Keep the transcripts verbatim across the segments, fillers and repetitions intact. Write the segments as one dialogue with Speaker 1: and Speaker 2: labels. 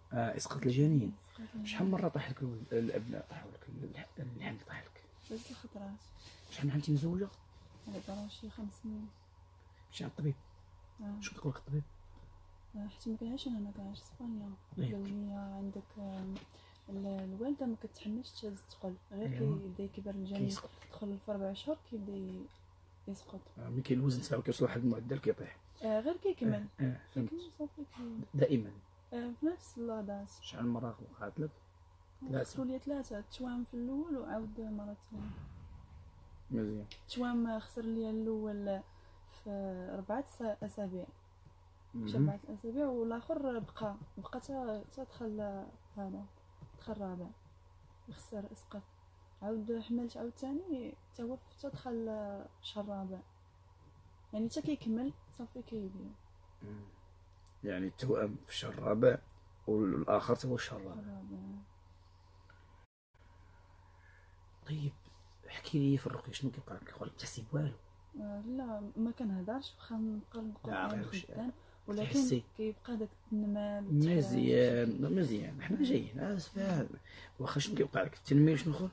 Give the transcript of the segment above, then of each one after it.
Speaker 1: اه اسقاط الجنين. شحال من مره طاح لك الابناء طاحوا لك الحمل طاح لك؟
Speaker 2: ثلاث الخطرات.
Speaker 1: شحال من عام انت مزوجه؟
Speaker 2: على برا شي خمس سنين.
Speaker 1: مشيتي عند الطبيب؟
Speaker 2: اه
Speaker 1: شنو كيقول لك الطبيب؟
Speaker 2: آه، حتى ما كنعيش انا هنا، كنعيش في اسبانيا. قال لي عندك آه، الوالده ما كتحملش تهز الثقل، غير كيبدا كيبر الجنين يدخل في ربع شهور كيبدا يسقط.
Speaker 1: آه ملي كاين الوزن تاعو كيوصل لواحد المعدل كيطيح.
Speaker 2: آه غير كيكمل.
Speaker 1: اه, آه فهمت.
Speaker 2: كيكمل صافي كي
Speaker 1: دائما.
Speaker 2: آه في نفس اللحظات.
Speaker 1: شحال من مره وقعت لك؟
Speaker 2: ثلاثه. خسروا لي ثلاثه توام في الاول وعاود مره ثانيه.
Speaker 1: مزيان.
Speaker 2: توام خسر لي الاول في اربعه اسابيع، شي اربعه اسابيع، والاخر بقى بقى تا دخل هذا دخل الرابع يخسر اسقط. عاود حملت عاود ثاني تا هو تا دخل الشهر الرابع، يعني حتى كيكمل صافي كيدير.
Speaker 1: يعني التوأم في الشهر الرابع والاخر تا هو الشهر الرابع. طيب احكي لي في الرقيه شنو كيبقى لك؟ كيقول لك تحسي بوالو؟
Speaker 2: آه لا ما كنهضرش، واخا نبقى نقول خدام، ولكن
Speaker 1: تحسي.
Speaker 2: كيبقى داك النمال.
Speaker 1: مزيان مزيان حنا جايين اسفه. واخا شنو كيوقع لك؟ التنميل شنو اخر؟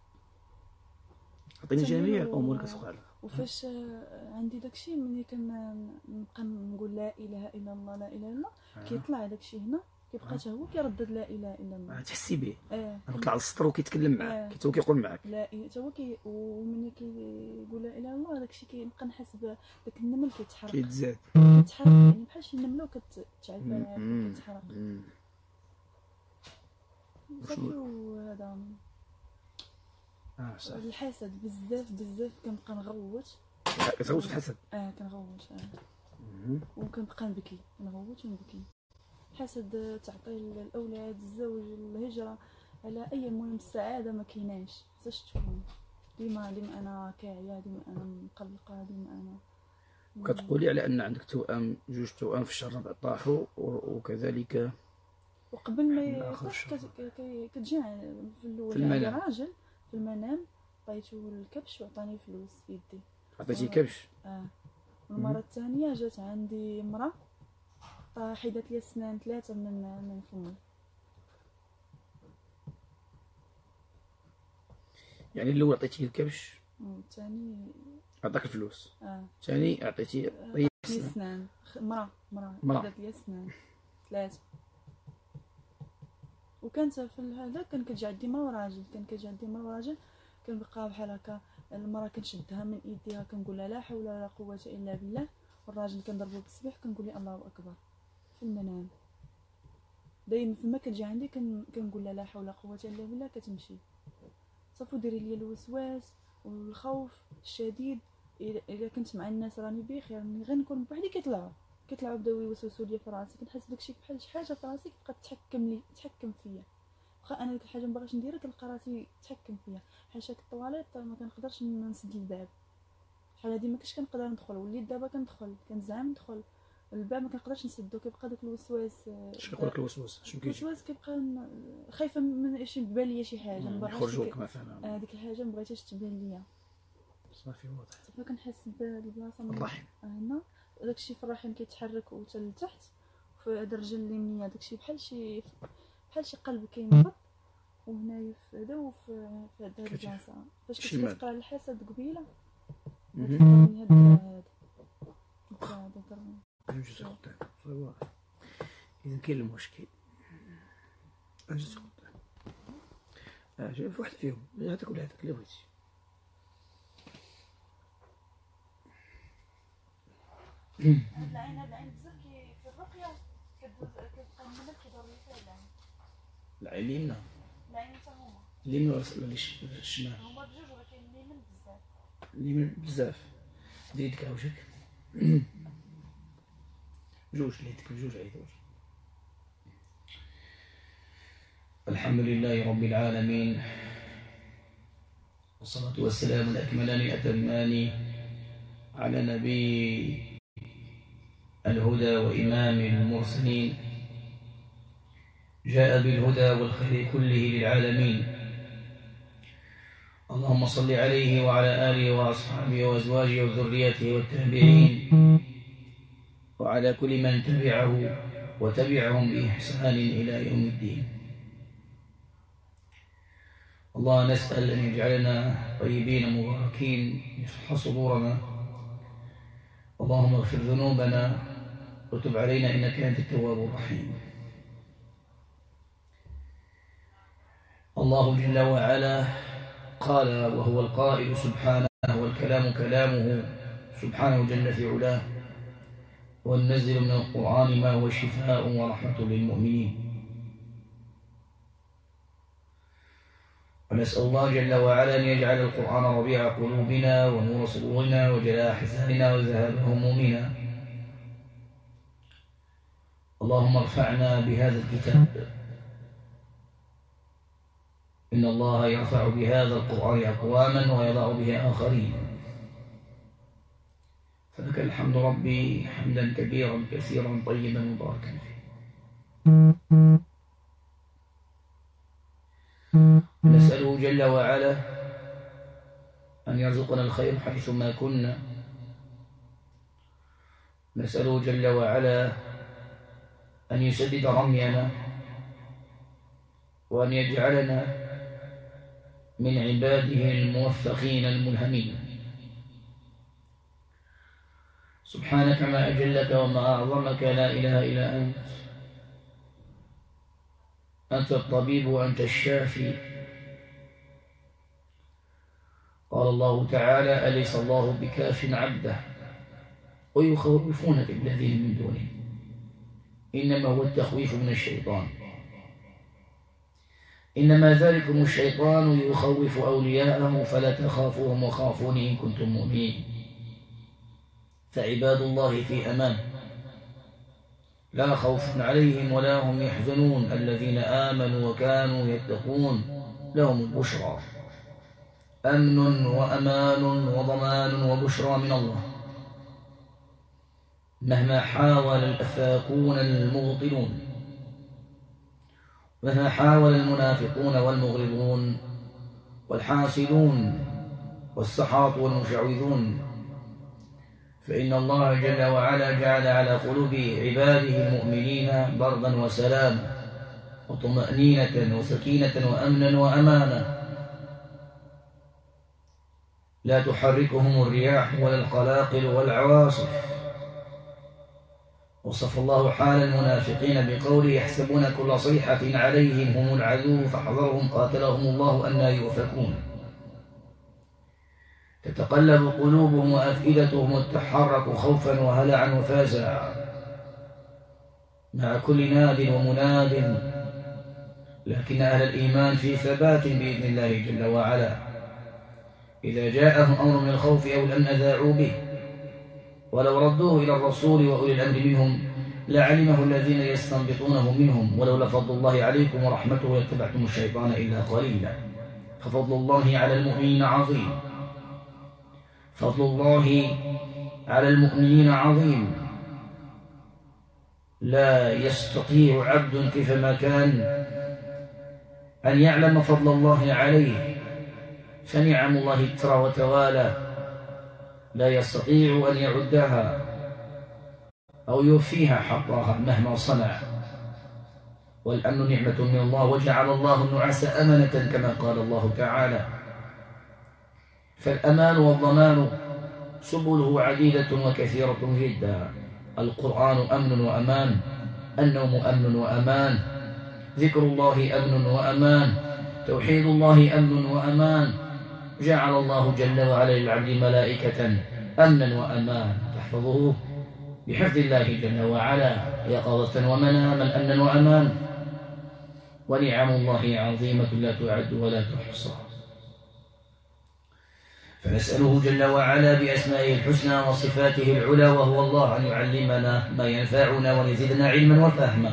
Speaker 1: عطيني جميع الامور اللي كتوقع لك.
Speaker 2: وفاش عندي داكشي ملي كنبقى نقول لا اله الا الله لا اله الا الله آه. كيطلع داكشي هنا كيبقى حتى هو كيردد لا اله الا الله.
Speaker 1: آه تحسي به.
Speaker 2: اه
Speaker 1: كيطلع للسطر وكيتكلم معاك. آه. حتى هو كيقول معاك
Speaker 2: لا حتى هو كي وملي كيقول لا اله الا الله داكشي كنبقى نحس بداك النمل كيتحرك
Speaker 1: كيتزاد
Speaker 2: كيتحرك يعني بحال شي نمله كتعفن كيتحرك صافي. وهذا
Speaker 1: اه صح.
Speaker 2: الحسد بزاف بزاف كنبقى نغوت.
Speaker 1: كتغوت الحسد؟
Speaker 2: اه كنغوت اه. وكنبقى نبكي نغوت ونبكي. الحسد تعطي الاولاد الزوج الهجره على اي المهم السعاده ما كايناش خصهاش تكون. ديما ديما انا كاعيه، ديما انا مقلقه، ديما انا.
Speaker 1: كتقولي على ان عندك توأم، جوج توأم في الشهر الرابع طاحوا وكذلك
Speaker 2: وقبل ما يطيح كتجي في الاول عندي راجل في المنام عطيتو الكبش وعطاني فلوس في يدي.
Speaker 1: عطيتي كبش؟
Speaker 2: اه. المره الثانيه جات عندي امراه حيدت لي السنان ثلاثه من من فمي.
Speaker 1: يعني الاول عطيتيه الكبش
Speaker 2: والثاني
Speaker 1: عطاك الفلوس.
Speaker 2: اه.
Speaker 1: ثاني عطيتي
Speaker 2: طيب السنان. مراه مراه حيدت لي السنان ثلاثه. وكانت في هذا كان كتجي عندي مرا وراجل، كان كتجي عندي مرا وراجل كنبقى بحال هكا. المراه كنشدها من ايديها كنقول لها لا حول ولا قوه الا بالله، والراجل كنضربو بالسبح كنقول لي الله اكبر في المنام. دايما فما كتجي عندي كنقول لها لا حول ولا قوه الا بالله كتمشي صافي. ديري لي الوسواس والخوف الشديد. اذا كنت مع الناس راني بخير، ملي غير نكون بوحدي كيطلعوا كيطلعوا بداو يوسوسوا لي في راسي، كنحس داكشي بحال شي حاجه في راسي كتبقى تحكم لي تحكم فيا. واخا انا ديك الحاجه مباغيش نديرها كنلقى راسي تحكم فيا. بحال شاك الطواليط ما كنقدرش نسد الباب. بحال هادي ما كنتش كنقدر ندخل، وليت دابا كندخل كنزعم ندخل الباب ما كنقدرش نسدو. كيبقى داك الوسواس.
Speaker 1: شنو كيقول لك الوسواس؟ شنو كيجي؟
Speaker 2: الوسواس كيبقى خايفه من شي بالي شي حاجه ما بغيتش
Speaker 1: يخرجوا لك مثلا.
Speaker 2: هذيك الحاجه ما بغيتش تبان ليا.
Speaker 1: صافي واضح.
Speaker 2: صافي كنحس بالبلاصه
Speaker 1: الرحم
Speaker 2: هنا داكشي في الرحم كيتحرك وتا لتحت في هاد الرجل اليمنيه داكشي بحال شي بحال شي قلب كينبض، وهنايا في هذا وفي هاد البلاصه فاش كتقرا الحسد قبيله كتضربني هاد هاد هذا ضربني.
Speaker 1: نجلس قدام صافي واضح. اذا كاين المشكل نجلس قدام. اه شوف واحد فيهم هذاك ولا هذاك اللي بغيتي.
Speaker 2: هاد العين هاد العين بزاف كي في الرقيه كدوز كتبقى النمل كيدور لي فيها العين.
Speaker 1: العين اليمنى؟
Speaker 2: العين حتى هما
Speaker 1: اليمنى ولا الشمال؟
Speaker 2: هما بجوج ولكن اليمين بزاف.
Speaker 1: اليمين بزاف. ديري يدك على وجهك. بجوج يدك بجوج على وجهك. الحمد لله رب العالمين، والصلاة والسلام الأكملان الأتمان على نبي الهدى وإمام المرسلين، جاء بالهدى والخير كله للعالمين. اللهم صل عليه وعلى آله وأصحابه وأزواجه وذريته والتابعين وعلى كل من تبعه وتبعهم بإحسان إلى يوم الدين. الله نسأل أن يجعلنا طيبين مباركين يشرح صدورنا. اللهم اغفر ذنوبنا وتب علينا إنك أنت التواب الرحيم. الله جل وعلا قال وهو القائل سبحانه والكلام كلامه سبحانه جل في علاه وننزل من القرآن ما هو شفاء ورحمة للمؤمنين. ونسأل الله جل وعلا أن يجعل القرآن ربيع قلوبنا ونور صدورنا وجلاء أحزاننا وذهاب همومنا. اللهم ارفعنا بهذا الكتاب، إن الله يرفع بهذا القرآن أقواما ويضع به آخرين. فلك الحمد ربي حمدا كبيرا كثيرا طيبا مباركا فيه. نسأله جل وعلا أن يرزقنا الخير حيثما كنا. نسأله جل وعلا أن يسدد رمينا وأن يجعلنا من عباده الموفقين الملهمين. سبحانك ما أجلك وما أعظمك، لا إله إلا أنت، أنت الطبيب وأنت الشافي. قال الله تعالى أليس الله بكاف عبده ويخوفونك بالذين من دونه إنما هو التخويف من الشيطان، إنما ذلكم الشيطان يخوف أولياءه فلا تخافوهم وخافوني إن كنتم مؤمنين. فعباد الله في أمان لا خوف عليهم ولا هم يحزنون، الذين آمنوا وكانوا يتقون لهم البشرى، أمن وأمان وضمان وبشرى من الله. مهما حاول الأفاكون المبطلون، مهما حاول المنافقون والمغرضون والحاسدون والسحرة والمشعوذون، فإن الله جل وعلا جعل على قلوب عباده المؤمنين بردا وسلاما وطمأنينة وسكينة وأمنا وأمانا، لا تحركهم الرياح ولا القلاقل والعواصف. وصف الله حال المنافقين بقوله يحسبون كل صيحة عليهم هم العدو فاحذرهم قاتلهم الله أنى يؤفكون. تتقلب قلوبهم وأفئدتهم وتتحرك خوفا وهلعا وفزعا مع كل ناد ومناد، لكن أهل الإيمان في ثبات بإذن الله جل وعلا. إذا جاءهم أمر من الخوف أو الأمن أذاعوا به، ولو ردوه إلى الرسول وأولي الأمر منهم لعلمه الذين يستنبطونه منهم، ولولا فضل الله عليكم ورحمته لاتبعتم الشيطان إلا قليلا. ففضل الله على المؤمنين عظيم، فضل الله على المؤمنين عظيم، لا يستطيع عبد كيفما كان أن يعلم فضل الله عليه، فنعم الله ترى وتوالى لا يستطيع أن يعدها أو يوفيها حقها مهما صنع. والأمن نعمة من الله، وجعل الله النعاس أمنة كما قال الله تعالى. فالأمان والضمان سبله عديدة وكثيرة جدا. القرآن أمن وأمان، النوم أمن وأمان، ذكر الله أمن وأمان، توحيد الله أمن وأمان. جعل الله جل وعلا للعبد ملائكة أمنا وأمان تحفظه بحفظ الله جل وعلا يقظة ومناما أمنا وأمان. ونعم الله عظيمة لا تعد ولا تحصى. فنسأله جل وعلا بأسمائه الحسنى وصفاته العلى وهو الله أن يعلمنا ما ينفعنا ويزيدنا علما وفهما.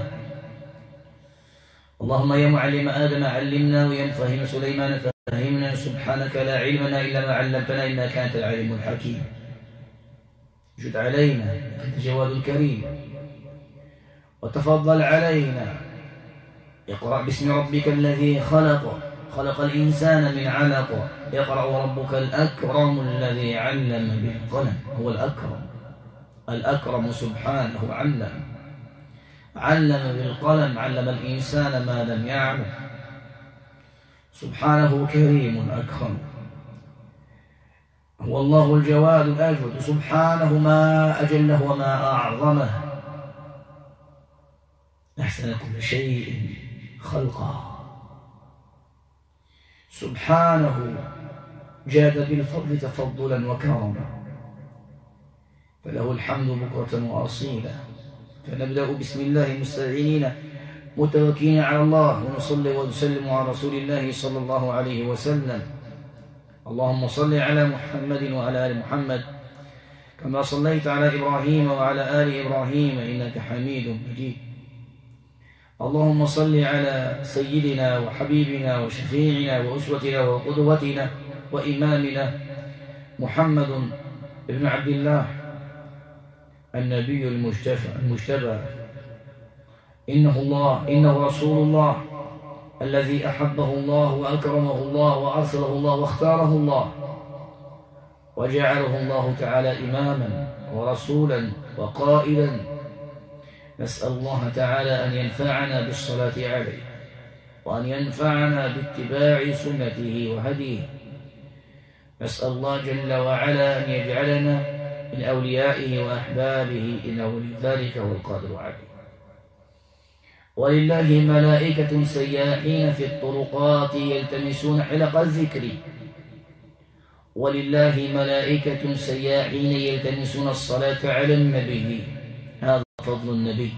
Speaker 1: اللهم يا معلم آدم علمنا، ويا مفهم سليمان فهمنا. سبحانك لا علم لنا إلا ما علمتنا إنك أنت العليم الحكيم. جد علينا أنت جواد كريم، وتفضل علينا. اقرأ باسم ربك الذي خلق خلق الإنسان من علق. يقرأ وربك الأكرم الذي علم بالقلم. هو الأكرم، الأكرم سبحانه علم. علم بالقلم، علم الإنسان ما لم يعلم. سبحانه كريم أكرم، هو الله الجواد الأجود، سبحانه ما أجله وما أعظمه، أحسن كل شيء خلقا. سبحانه جاد بالفضل تفضلا وكرما، فله الحمد بكرة وأصيلا. فنبدأ بسم الله مستعينين متوكلين على الله، ونصلي ونسلم على رسول الله صلى الله عليه وسلم. اللهم صل على محمد وعلى آل محمد كما صليت على إبراهيم وعلى آل إبراهيم إنك حميد مجيد. اللهم صل على سيدنا وحبيبنا وشفيعنا وأسوتنا وقدوتنا وإمامنا محمد بن عبد الله النبي المجتبى، إنه الله إنه رسول الله الذي أحبه الله وأكرمه الله وأرسله الله واختاره الله، وجعله الله تعالى إماما ورسولا وقائدا. نسأل الله تعالى أن ينفعنا بالصلاة عليه، وأن ينفعنا باتباع سنته وهديه. نسأل الله جل وعلا أن يجعلنا من أوليائه وأحبابه، إنه لذلك هو القادر عليه. ولله ملائكة سياحين في الطرقات يلتمسون حلق الذكر، ولله ملائكة سياحين يلتمسون الصلاة على النبي. هذا فضل النبي،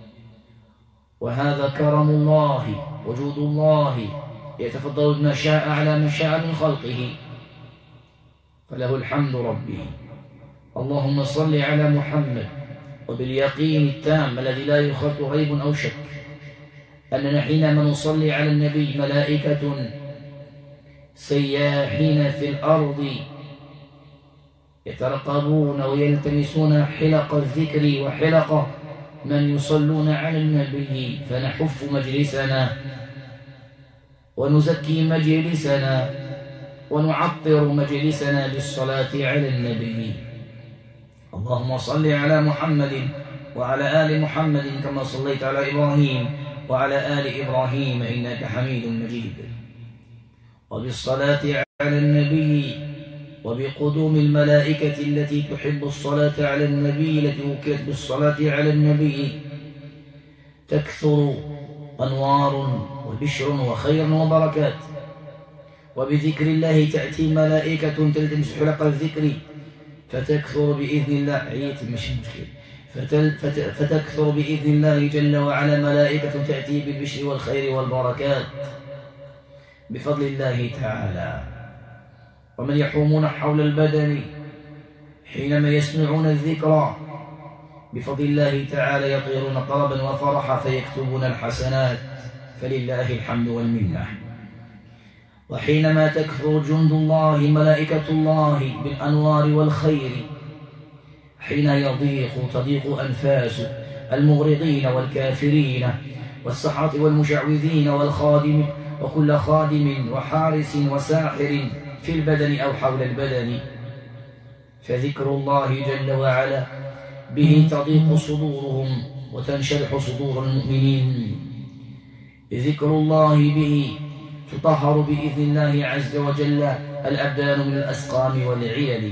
Speaker 1: وهذا كرم الله، وجود الله يتفضل ما شاء على من شاء من خلقه، فله الحمد ربي. اللهم صل على محمد، وباليقين التام الذي لا يخلط ريب أو شك أننا حينما نصلي على النبي ملائكة سياحين في الأرض يترقبون ويلتمسون حلق الذكر وحلق من يصلون على النبي، فنحف مجلسنا ونزكي مجلسنا ونعطر مجلسنا بالصلاة على النبي. اللهم صل على محمد وعلى آل محمد كما صليت على إبراهيم وعلى آل إبراهيم إنك حميد مجيد. وبالصلاة على النبي وبقدوم الملائكة التي تحب الصلاة على النبي، التي وكلت بالصلاة على النبي، تكثر أنوار وبشر وخير وبركات. وبذكر الله تأتي ملائكة تلتمس حلق الذكر فتكثر بإذن الله عيت مش مشكلة فتكثر بإذن الله جل وعلا ملائكة تأتي بالبشر والخير والبركات بفضل الله تعالى. ومن يحومون حول البدن حينما يسمعون الذكر بفضل الله تعالى يطيرون طربا وفرحا فيكتبون الحسنات، فلله الحمد والمنة. وحينما تكثر جند الله ملائكة الله بالأنوار والخير، حين يضيق تضيق أنفاس المغرضين والكافرين والسحرة والمشعوذين والخادم وكل خادم وحارس وساحر في البدن أو حول البدن، فذكر الله جل وعلا به تضيق صدورهم وتنشرح صدور المؤمنين. ذكر الله به تطهر بإذن الله عز وجل الأبدان من الأسقام والعلل.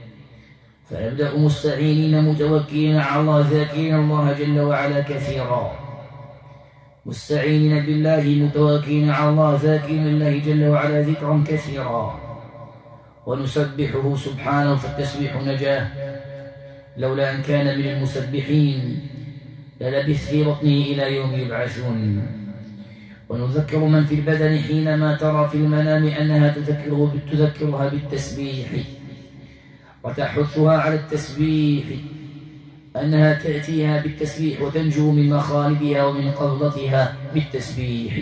Speaker 1: فنبدأ مستعينين متوكلين على الله ذاكرين الله جل وعلا كثيرا، مستعينين بالله متوكلين على الله ذاكرين الله جل وعلا ذكرا كثيرا، ونسبحه سبحانه فالتسبيح نجاه. لولا أن كان من المسبحين للبث في بطنه إلى يوم يبعثون. ونذكر من في البدن حينما ترى في المنام أنها تذكره تذكرها بالتسبيح وتحثها على التسبيح، أنها تأتيها بالتسبيح وتنجو من مخالبها ومن قبضتها بالتسبيح.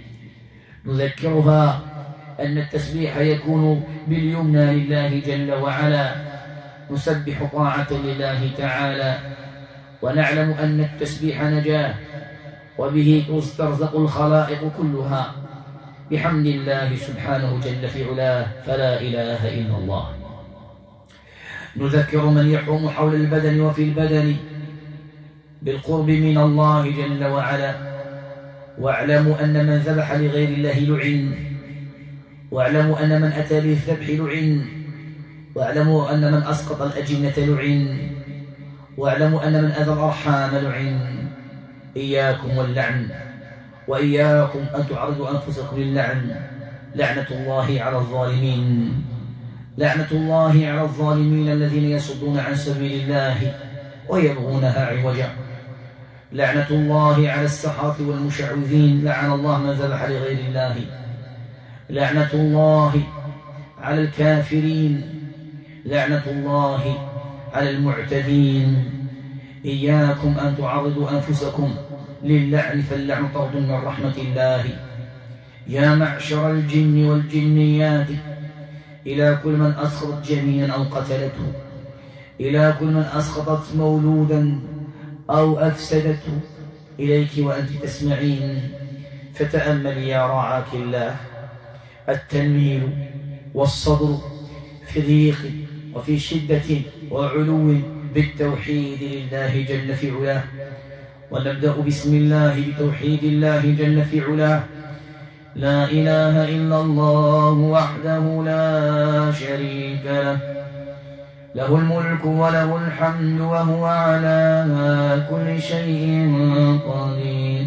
Speaker 1: نذكرها أن التسبيح يكون باليمنى لله جل وعلا، نسبح طاعة لله تعالى، ونعلم أن التسبيح نجاة وبه تسترزق الخلائق كلها بحمد الله سبحانه جل في علاه، فلا إله إلا الله. نذكر من يحوم حول البدن وفي البدن بالقرب من الله جل وعلا. واعلموا أن من ذبح لغير الله لعن، واعلموا أن من أتى بالذبح لعن، واعلموا أن من أسقط الأجنة لعن، واعلموا أن من أذى الأرحام لعن. إياكم واللعن، وإياكم أن تعرضوا أنفسكم للعن. لعنة الله على الظالمين، لعنة الله على الظالمين الذين يصدون عن سبيل الله ويبغونها عوجا. لعنة الله على السحرة والمشعوذين، لعن الله من ذبح لغير الله. لعنة الله على الكافرين، لعنة الله على المعتدين. إياكم أن تعرضوا أنفسكم للعن، فاللعن طرد من رحمة الله. يا معشر الجن والجنيات، إلى كل من أسقطت جنينا أو قتلته، إلى كل من أسقطت مولودا أو أفسدته، إليك وأنت تسمعين، فتأمل يا رعاك الله التنميل والصبر في ضيق وفي شدة وعلو بالتوحيد لله جل في علاه. ونبدأ بسم الله بتوحيد الله جل في علاه. لا إله إلا الله وحده لا شريك له، له الملك وله الحمد وهو على كل شيء قدير.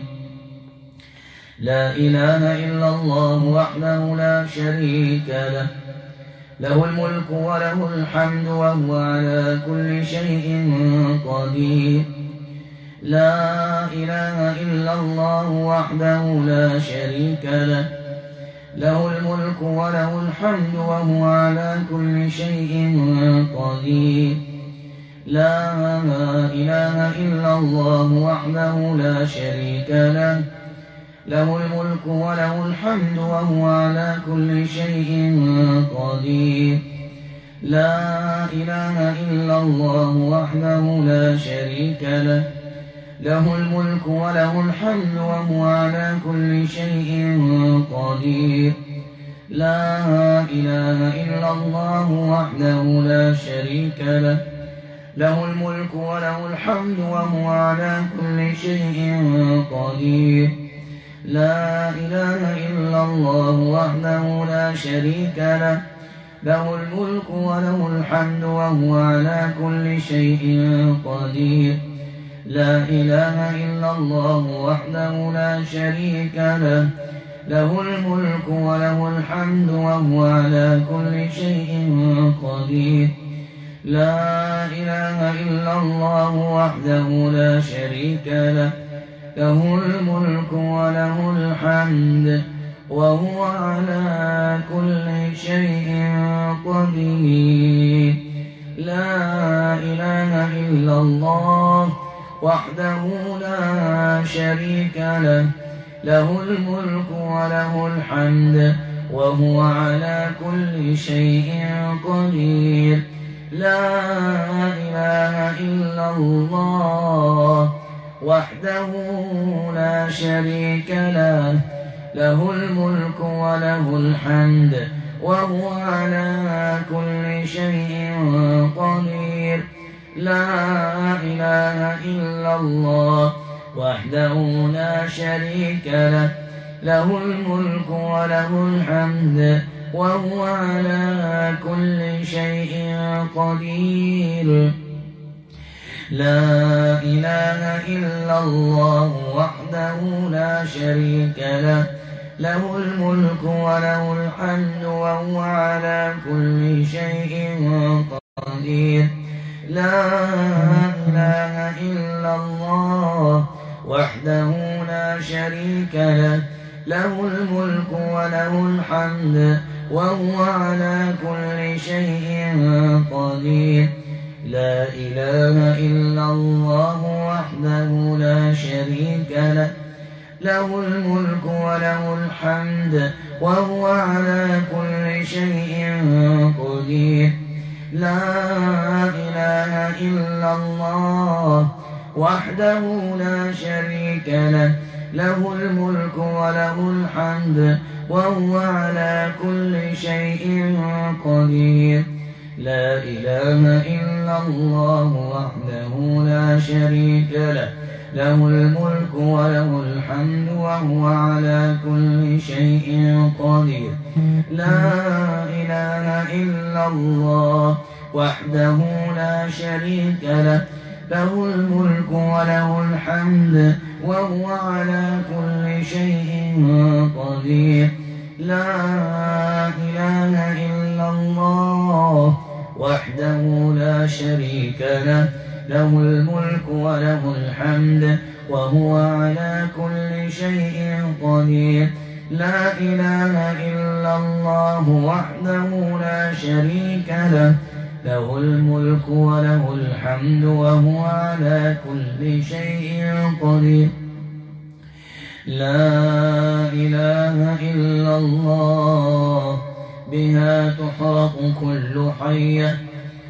Speaker 1: لا إله إلا الله وحده لا شريك له، له الملك وله الحمد وهو على كل شيء قدير. لا إله إلا الله وحده لا شريك له، له الملك وله الحمد وهو على كل شيء قدير. لا إله إلا الله وحده لا شريك له، له الملك وله الحمد وهو على كل شيء قدير. لا إله إلا الله وحده لا شريك له، له الملك وله الحمد وهو على كل شيء قدير. لا إله إلا الله وحده لا شريك له، له الملك وله الحمد وهو على كل شيء قدير. لا إله إلا الله وحده لا شريك له، له الملك وله الحمد وهو على كل شيء قدير. لا إله إلا الله وحده لا شريك له، له الملك وله الحمد وهو على كل شيء قدير. لا إله إلا الله وحده لا شريك له، له الملك وله الحمد وهو على كل شيء قدير. لا إله إلا الله وحده لا شريك له، له الملك وله الحمد وهو على كل شيء قدير. لا إله إلا الله وحده لا شريك له، له الملك وله الحمد وهو على كل شيء قدير. لا إله إلا الله وحده لا شريك له، له الملك وله الحمد وهو على كل شيء قدير. لا إله إلا الله وحده لا شريك له، له الملك وله الحمد وهو على كل شيء قدير. لا إله إلا الله وحده لا شريك له، له الملك وله الحمد وهو على كل شيء قدير. لا إله إلا الله وحده لا شريك له، له الملك وله الحمد وهو على كل شيء قدير. لا إله إلا الله وحده لا شريك له، له الملك وله الحمد وهو على كل شيء قدير. لا إله إلا الله وحده لا شريك له، له الملك وله الحمد وهو على كل شيء قدير. لا إله إلا الله وحده لا شريك له، له الملك وله الحمد وهو على كل شيء قدير. لا إله إلا الله وحده لا شريك له، له الملك وله الحمد وهو على كل شيء قدير. لا إله إلا الله وحده لا شريك له، له الملك وله الحمد وهو على كل شيء قدير. لا إله إلا الله بها تحرق كل حية،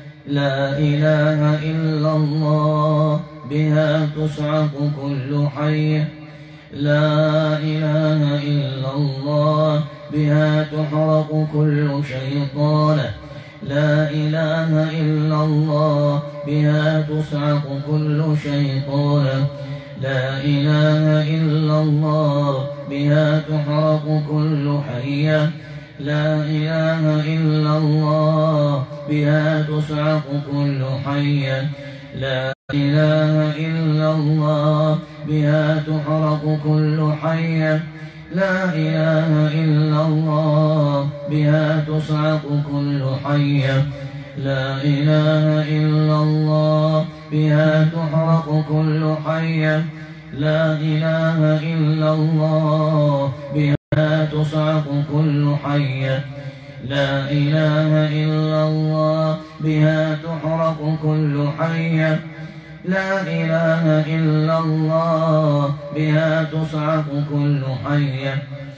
Speaker 1: لا إله إلا الله بها تصعق كل حية، لا إله إلا الله بها تحرق كل شيطان، لا إله إلا الله بها تصعق كل شيطان، لا إله إلا الله بها تحرق كل حية، لا إله إلا الله بها تصعق كل حية، لا إله إلا الله بها تحرق كل حية، لا إله إلا الله بها تصعق كل حية، لا إله إلا الله بها تحرق كل حية، لا إله إلا الله بها تصعق كل حية، لا إله إلا الله بها تحرق كل حية، لا إله إلا الله بها تصعق كل حية،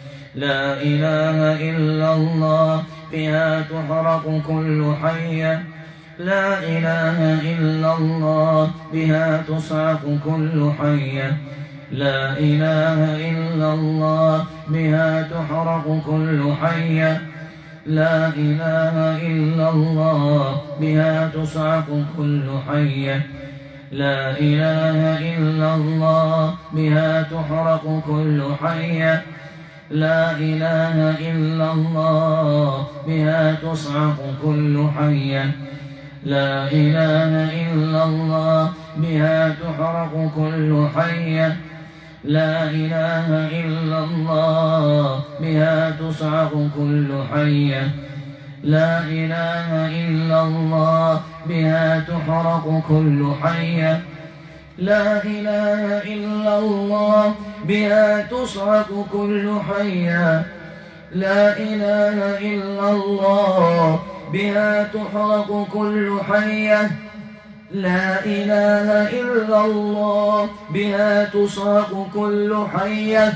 Speaker 1: لا إله إلا الله بها تحرق كل حية، لا إله إلا الله بها تصعق كل حية، لا إله إلا الله بها تحرق كل حية، لا إله إلا الله بها تصعق كل حية، لا إله إلا الله بها تحرق كل حية، لا إله إلا الله بها تصعق كل حية، لا إله إلا الله بها تحرق كل حية، لا إله إلا الله بها تصعق كل حية، لا إله إلا الله بها تحرق كل حية، لا إله إلا الله بها تصعق كل حية، لا إله إلا الله بها تحرق كل حية، لا إله إلا الله بها تصعق كل حية،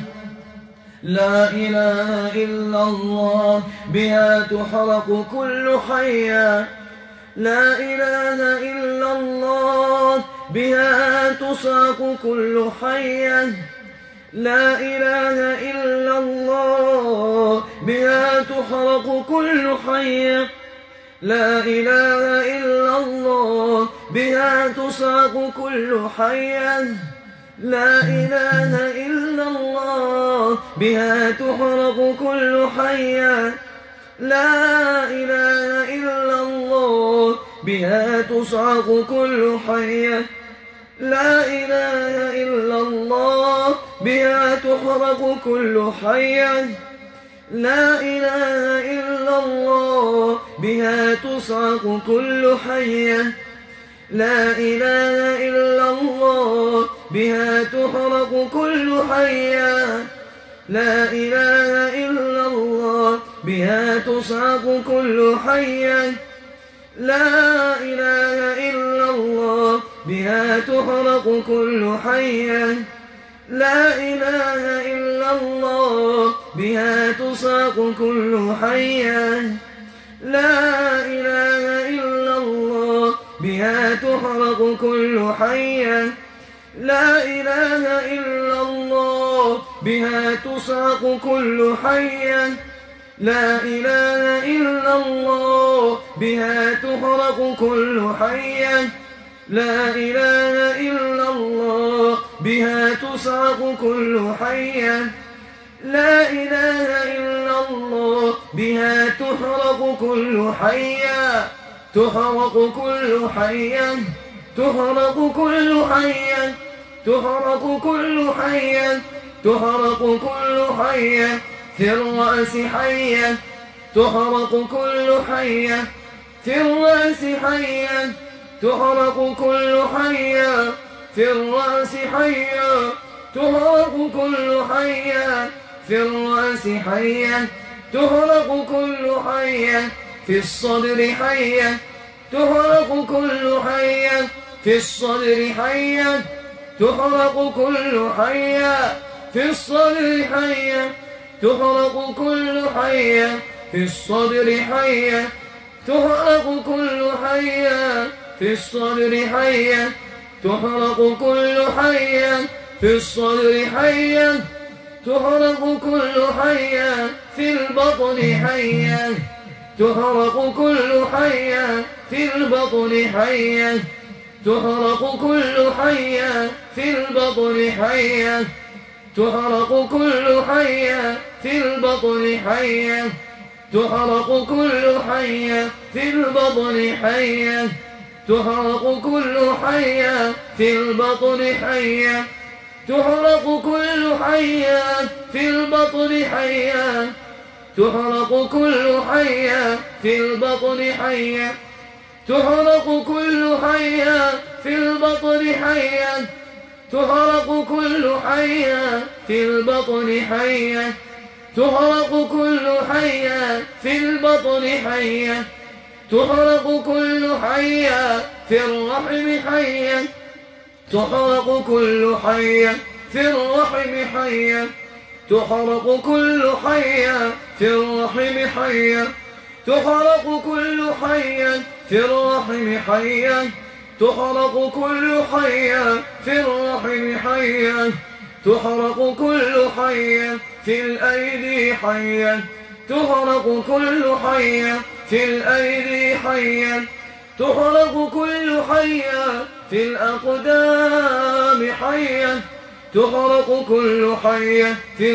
Speaker 1: لا إله إلا الله بها تحرق كل حية، لا إله إلا الله بها تصعق كل حية، لا إله إلا الله بها تحرق كل حية، لا إله إلا الله بها تصعق كل حية، لا إله إلا الله بها تحرق كل حية، لا إله إلا الله بها تصعق كل حية، لا إله إلا الله بها تحرق كل حية، لا إله إلا الله بها تصعق كل حية، لا إله إلا الله بها تحرق كل حية، لا إله إلا الله بها تصعق كل حية، لا إله إلا الله بها تحرق كل حية، لا إله إلا الله بها تصعق كل حية، لا إله إلا الله بها تحرق كل حية، لا إله إلا الله بها تصعق كل حية، لا إله إلا الله بها تحرق كل حية، لا إله إلا الله بها تصعق كل حية لا إله إلا الله بها تحرق كل حية تحرق كل حية تحرق كل حية تحرق كل حية تحرق كل حية في الرأس حية تحرق كل حية في الرأس حية تحرق كل حية في الرأس حية تحرق كل حية في الرأس حية تحرق كل حية في الصدر حية تحرق كل حية في الصدر حية تحرق كل حية في الصدر حية تحرق كل حية في الصدر حية تحرق كل حية في الصدر حية تحرق كل حية في الصدر حية تحرق كل حية في البطن حية تحرق كل حية في البطن حية تحرق كل حية في البطن حية تحرق كل حية في البطن حية تحرق كل حية في البطن حية تحرق كل حية في البطن حية تحرق كل حية في البطن حية تحرق كل حية في البطن حية تحرق كل حية في البطن حية تحرق كل حية في البطن حية تحرق كل حية في البطن حية تحرق كل حية في الرحم حية تحرق كل حية في الرحم حية تحرق كل حية في الرحم حية تحرق كل حية في الرحم حية تحرق كل حية في الرحم حية تحرق كل حية في الأيدي حية تحرق كل حية في الأيدي حية تحرق كل حية في الأقدام حية تحرق كل حية في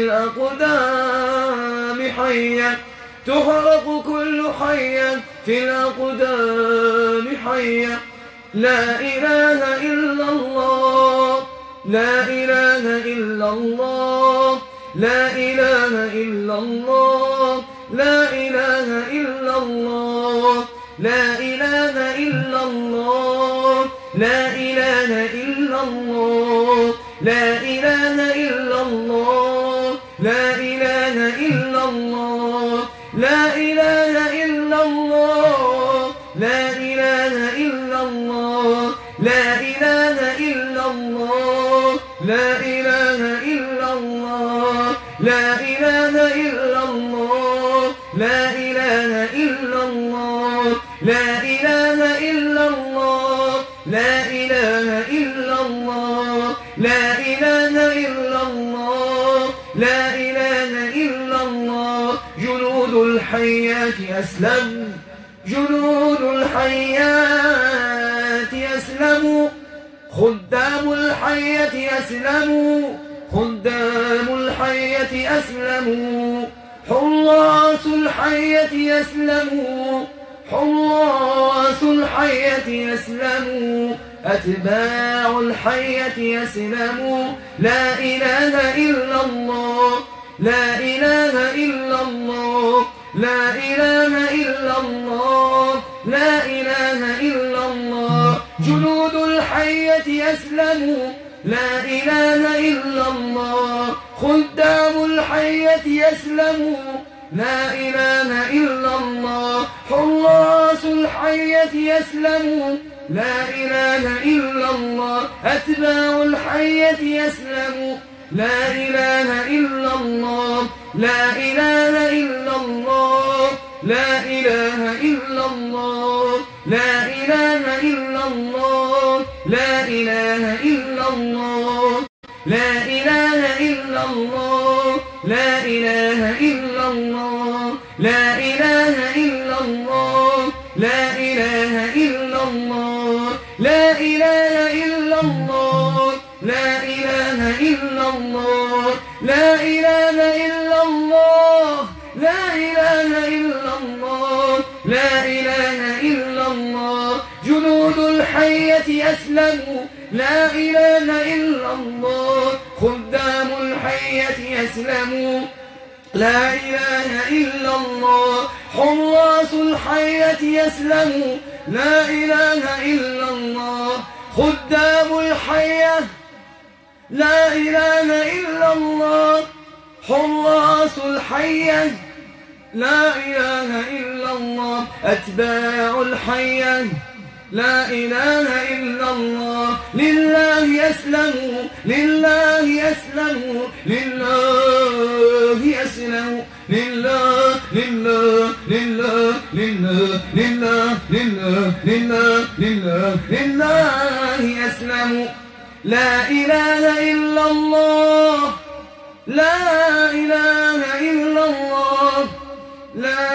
Speaker 1: الأقدام حية تحرق كل حية في الأقدام حية لا إله إلا الله لا إله إلا الله لا إله إلا الله لا إله إلا الله لا إله إلا الله لا إله إلا الله لا إله إلا الله لا إله إلا الله لا إله إلا الله لا إله إلا الله لا إله إلا الله لا إله إلا الله لا إله إلا الله لا إله إلا الله لا إله إلا الله لا إله إلا الله لا إله إلا الله لا إله إلا الله جنود الحيات أسلموا جنود الحيات أسلموا خدام الحية أسلموا خدام الحية أسلموا حراس الحية أسلموا حراس الحية أسلموا أتباع الحية أسلموا لا إله إلا الله لا إله إلا الله لا إله إلا الله لا إله إلا الله جنود الحية أسلموا لا إله إلا الله خدام الحية أسلموا لا إله إلا الله حراس الحية أسلموا لا إله إلا الله أتباع الحية أسلموا لا إله إلا الله لا إله إلا الله لا إله إلا الله لا إله إلا الله لا إله إلا الله لا إله إلا الله لا إله إلا الله لا إله إلا الله لا إله إلا الله لا إله إلا الله لا إله أسلموا لا إله إلا الله خدام الحية يسلموا لا إله إلا الله حراس الحية يسلموا لا إله إلا الله خدام الحية لا إله إلا الله حراس الحية لا إله إلا الله أتباع الحية لا إله إلا الله لله يسلموا لله يسلموا لله يسلموا لله لله لله لله لله لله لله لله لله يسلموا لا إله إلا الله لا إله إلا الله لا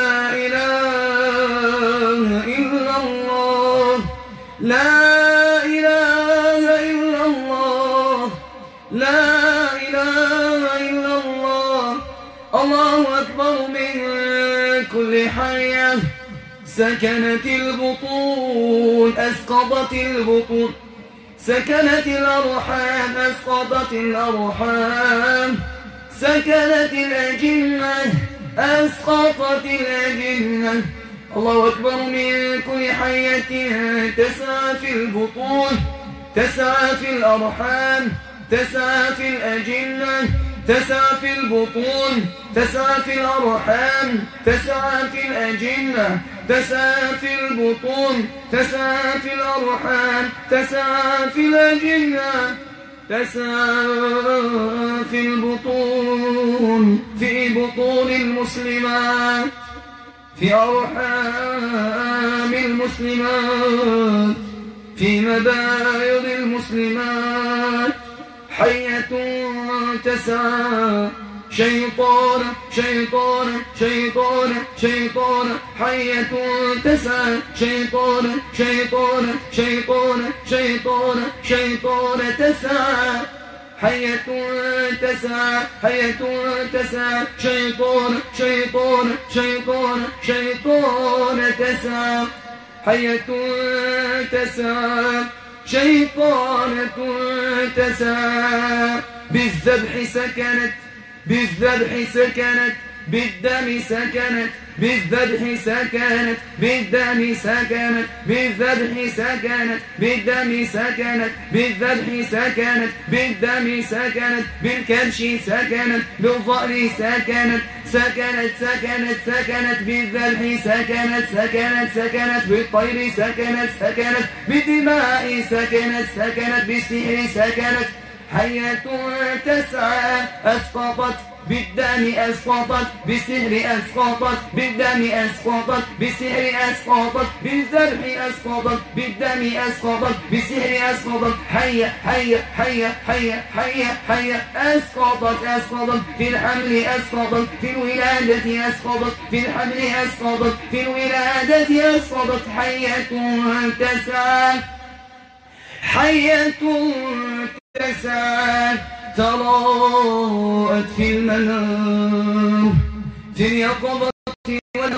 Speaker 1: إله إلا الله لا إله إلا الله لا إله إلا الله الله أكبر من كل حية سكنت البطون أسقطت البطون سكنت الأرحام أسقطت الأرحام سكنت الأجنة أسقطت الأجنة الله أكبر من كل حية تسعى في البطون تسعى في الأرحام تسعى في الأجنة تسعى في البطون تسعى في الأرحام تسعى في الأجنة تسعى في البطون تسعى في الأرحام تسعى في الأجنة تسعى في البطون في بطون المسلمات في أرحام المسلمات في مبايض المسلمات حية تسعى شيطان شيطان شيطان شيطان حية تسعى شيطان شيطان شيطان شيطان شيطان تسعى حية تسعى حية تسعى شيطان شيطان شيطان شيطان تسعى حية تسعى شيطانة تسعى بالذبح سكنت بالذبح سكنت بالدم سكنت بالذبح سكنت بالدم سكنت بالذبح سكنت بالدم سكنت بالذبح سكنت بالدم سكنت بالكبش سكنت بالظأر سكنت سكنت سكنت سكنت بالذبح سكنت سكنت سكنت بالطير سكنت سكنت بالدماء سكنت سكنت بالسحر سكنت حية تسعى أسقطت بالدم أسقطت بالسحر أسقطت بالدم أسقطت بالسحر أسقطت بالذبح أسقطت بالدم أسقطت بالسحر أسقطت حية حية حية حية حية حية أسقطت أسقطت في الحمل أسقطت في الولادة أسقطت في الحمل أسقطت في الولادة أسقطت حية تسعى حية تسعى تراءت في المنام في اليقظة